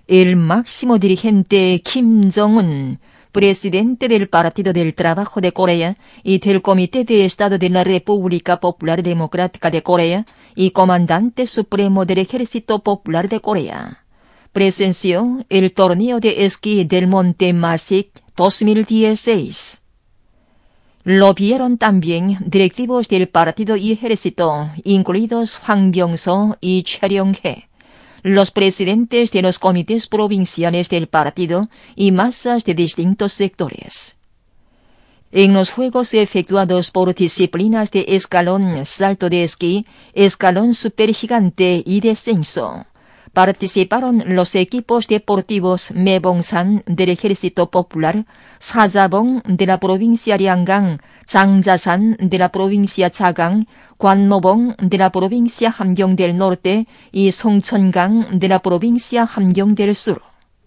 el máximo dirigente Kim Jong-un, presidente del Partido del Trabajo de Corea y del Comité de Estado de la República Popular Democrática de Corea y comandante supremo del Ejército Popular de Corea, presenció el torneo de esquí del Monte Masik 2016. Lo vieron también directivos del partido y ejército, incluidos Hwang Byung-soo y Choi Ryong-hae, los presidentes de los comités provinciales del partido y masas de distintos sectores. En los juegos efectuados por disciplinas de escalón, salto de esquí, escalón supergigante y descenso, participaron los equipos deportivos Maebongsan del Ejército Popular, Sajabong de la provincia Ryanggang, Jangjasan de la provincia Chagang, Gwanmobong de la provincia Hamgyong del Norte y Songcheongang de la provincia Hamgyong del Sur.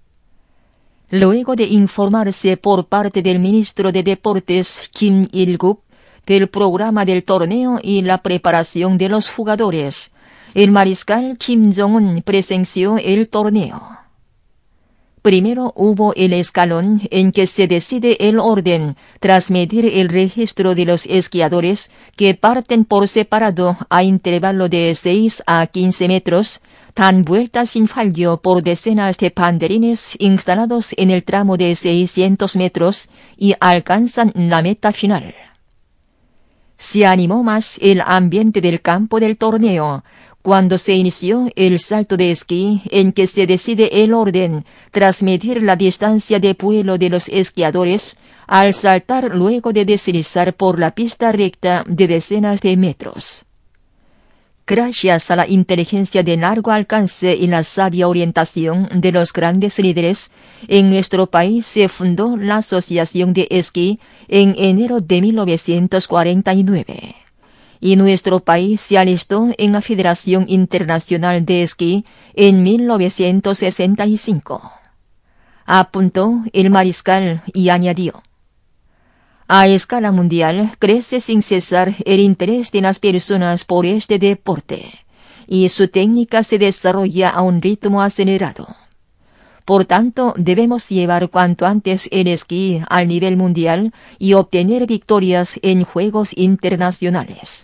Luego de informarse por parte del ministro de Deportes Kim Il-guk del programa del torneo y la preparación de los jugadores, el mariscal Kim Jong-un presenció el torneo. Primero hubo el escalón en que se decide el orden tras medir el registro de los esquiadores que parten por separado a intervalo de 6 a 15 metros, dan vueltas sin fallo por decenas de banderines instalados en el tramo de 600 metros y alcanzan la meta final. Se animó más el ambiente del campo del torneo cuando se inició el salto de esquí en que se decide el orden tras medir la distancia de vuelo de los esquiadores al saltar luego de deslizar por la pista recta de decenas de metros. Gracias a la inteligencia de largo alcance y la sabia orientación de los grandes líderes, en nuestro país se fundó la Asociación de Esquí en enero de 1949. Y nuestro país se alistó en la Federación Internacional de Esquí en 1965. Apuntó el mariscal y añadió: a escala mundial crece sin cesar el interés de las personas por este deporte, y su técnica se desarrolla a un ritmo acelerado. Por tanto, debemos llevar cuanto antes el esquí al nivel mundial y obtener victorias en Juegos Internacionales.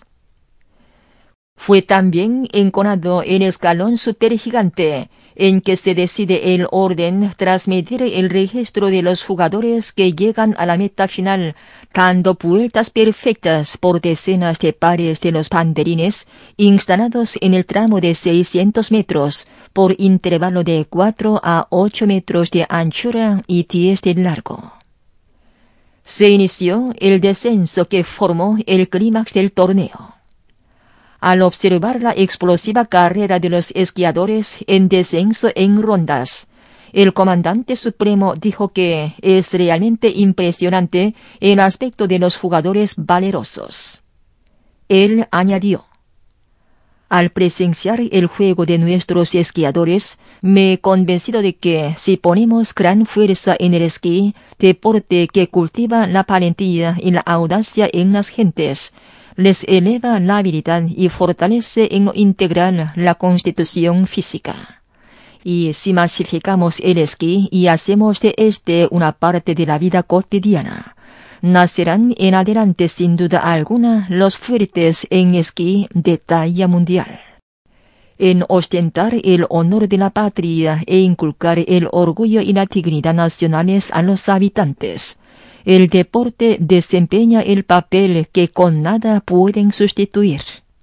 Fue también enconado el escalón supergigante, en que se decide el orden tras medir el registro de los jugadores que llegan a la meta final, dando vueltas perfectas por decenas de pares de los banderines instalados en el tramo de 600 metros, por intervalo de 4 a 8 metros de anchura y 10 de largo. Se inició el descenso que formó el clímax del torneo. Al observar la explosiva carrera de los esquiadores en descenso en rondas, el comandante supremo dijo que es realmente impresionante el aspecto de los jugadores valerosos. Él añadió: al presenciar el juego de nuestros esquiadores, me he convencido de que si ponemos gran fuerza en el esquí, deporte que cultiva la valentía y la audacia en las gentes, les eleva la habilidad y fortalece en lo integral la constitución física. Y si masificamos el esquí y hacemos de este una parte de la vida cotidiana, nacerán en adelante sin duda alguna los fuertes en esquí de talla mundial. En ostentar el honor de la patria e inculcar el orgullo y la dignidad nacionales a los habitantes, el deporte desempeña el papel que con nada pueden sustituir.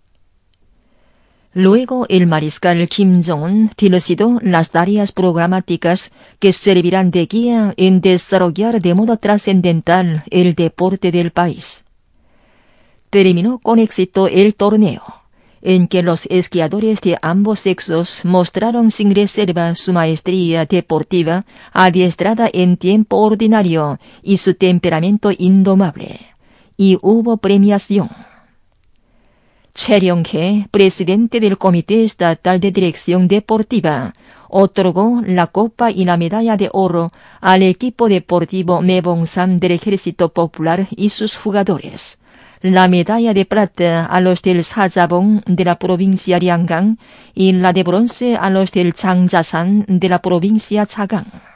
Luego el mariscal Kim Jong-un dilucidó las tareas programáticas que servirán de guía en desarrollar de modo trascendental el deporte del país. Terminó con éxito el torneo, en que los esquiadores de ambos sexos mostraron sin reserva su maestría deportiva adiestrada en tiempo ordinario y su temperamento indomable. Y hubo premiación. Choi Ryong-hae, presidente del Comité Estatal de Dirección Deportiva, otorgó la copa y la medalla de oro al equipo deportivo Maebongsan del Ejército Popular y sus jugadores. la medalla de plata a los del Sazabón de la provincia Liangang y la de bronce a los del Changjiasan de la provincia Chagang.